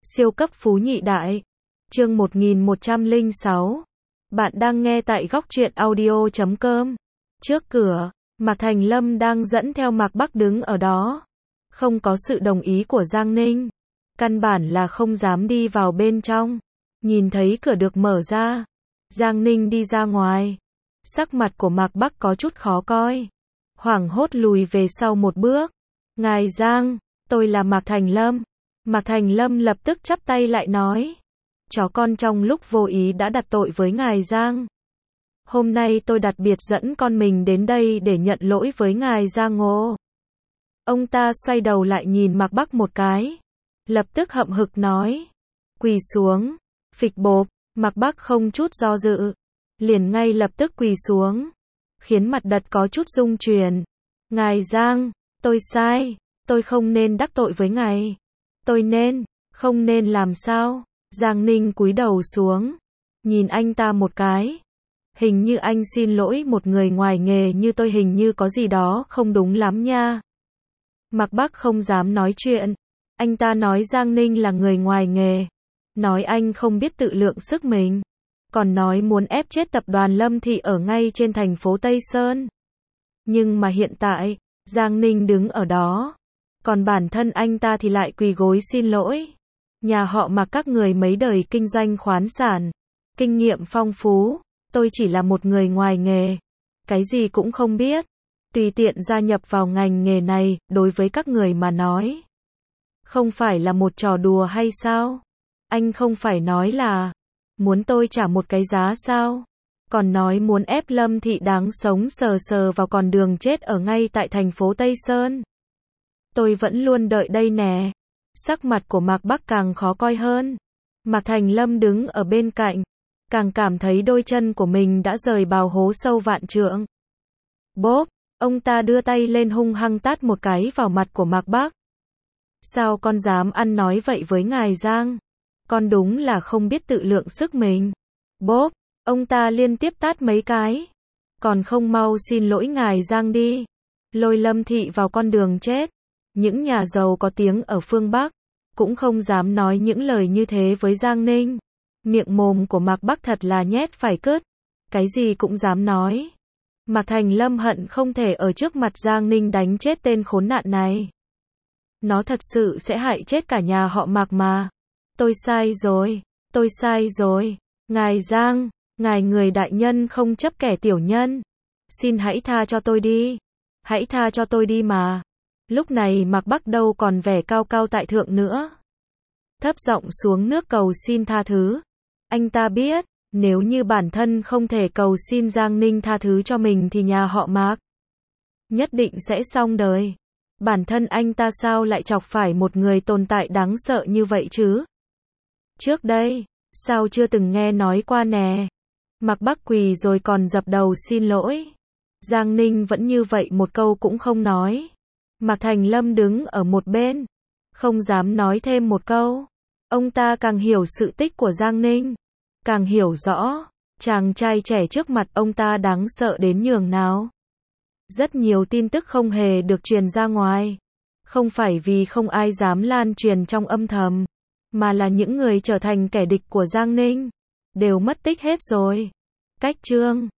Siêu cấp phú nhị đại. Chương 1106. Bạn đang nghe tại góc truyện audio.com. Trước cửa, Mạc Thành Lâm đang dẫn theo Mạc Bắc đứng ở đó. Không có sự đồng ý của Giang Ninh. Căn bản là không dám đi vào bên trong. Nhìn thấy cửa được mở ra. Giang Ninh đi ra ngoài. Sắc mặt của Mạc Bắc có chút khó coi. Hoảng hốt lùi về sau một bước. Ngài Giang, tôi là Mạc Thành Lâm. Mạc Thành Lâm lập tức chắp tay lại nói. Chó con trong lúc vô ý đã đặt tội với ngài Giang. Hôm nay tôi đặc biệt dẫn con mình đến đây để nhận lỗi với ngài Giang Ngô. Ông ta xoay đầu lại nhìn Mạc Bắc một cái. Lập tức hậm hực nói. Quỳ xuống. Phịch bộp, Mạc Bắc không chút do dự. Liền ngay lập tức quỳ xuống. Khiến mặt đất có chút rung chuyển. Ngài Giang, tôi sai. Tôi không nên đắc tội với ngài. Tôi không nên làm sao? Giang Ninh cúi đầu xuống. Nhìn anh ta một cái. Hình như anh xin lỗi một người ngoài nghề như tôi, hình như có gì đó không đúng lắm nha. Mạc Bắc không dám nói chuyện. Anh ta nói Giang Ninh là người ngoài nghề. Nói anh không biết tự lượng sức mình. Còn nói muốn ép chết tập đoàn Lâm Thị ở ngay trên thành phố Tây Sơn. Nhưng mà hiện tại, Giang Ninh đứng ở đó. Còn bản thân anh ta thì lại quỳ gối xin lỗi. Nhà họ Mạc các người mấy đời kinh doanh khoán sản. Kinh nghiệm phong phú. Tôi chỉ là một người ngoài nghề. Cái gì cũng không biết. Tùy tiện gia nhập vào ngành nghề này, đối với các người mà nói. Không phải là một trò đùa hay sao? Anh không phải nói là muốn tôi trả một cái giá sao? Còn nói muốn ép Lâm Thị đáng sống sờ sờ vào con đường chết ở ngay tại thành phố Tây Sơn. Tôi vẫn luôn đợi đây nè. Sắc mặt của Mạc Bắc càng khó coi hơn. Mạc Thành Lâm đứng ở bên cạnh. Càng cảm thấy đôi chân của mình đã rời vào hố sâu vạn trượng. Bốp, ông ta đưa tay lên hung hăng tát một cái vào mặt của Mạc Bắc. Sao con dám ăn nói vậy với ngài Giang? Con đúng là không biết tự lượng sức mình. Bốp, ông ta liên tiếp tát mấy cái. Còn không mau xin lỗi ngài Giang đi. Lôi Lâm Thị vào con đường chết. Những nhà giàu có tiếng ở phương Bắc cũng không dám nói những lời như thế với Giang Ninh. Miệng mồm của Mạc Bắc thật là nhét phải cứt. Cái gì cũng dám nói. Mạc Thành Lâm hận không thể ở trước mặt Giang Ninh đánh chết tên khốn nạn này. Nó thật sự sẽ hại chết cả nhà họ Mạc mà. Tôi sai rồi. Tôi sai rồi. Ngài Giang, ngài người đại nhân không chấp kẻ tiểu nhân. Xin hãy tha cho tôi đi. Hãy tha cho tôi đi mà. Lúc này Mạc Bắc đâu còn vẻ cao cao tại thượng nữa. Thấp giọng xuống nước cầu xin tha thứ. Anh ta biết, nếu như bản thân không thể cầu xin Giang Ninh tha thứ cho mình thì nhà họ Mạc nhất định sẽ xong đời. Bản thân anh ta sao lại chọc phải một người tồn tại đáng sợ như vậy chứ? Trước đây, sao chưa từng nghe nói qua nè? Mạc Bắc quỳ rồi còn dập đầu xin lỗi. Giang Ninh vẫn như vậy một câu cũng không nói. Mạc Thành Lâm đứng ở một bên, không dám nói thêm một câu. Ông ta càng hiểu sự tích của Giang Ninh, càng hiểu rõ, chàng trai trẻ trước mặt ông ta đáng sợ đến nhường nào. Rất nhiều tin tức không hề được truyền ra ngoài. Không phải vì không ai dám lan truyền trong âm thầm, mà là những người trở thành kẻ địch của Giang Ninh đều mất tích hết rồi. Cách chương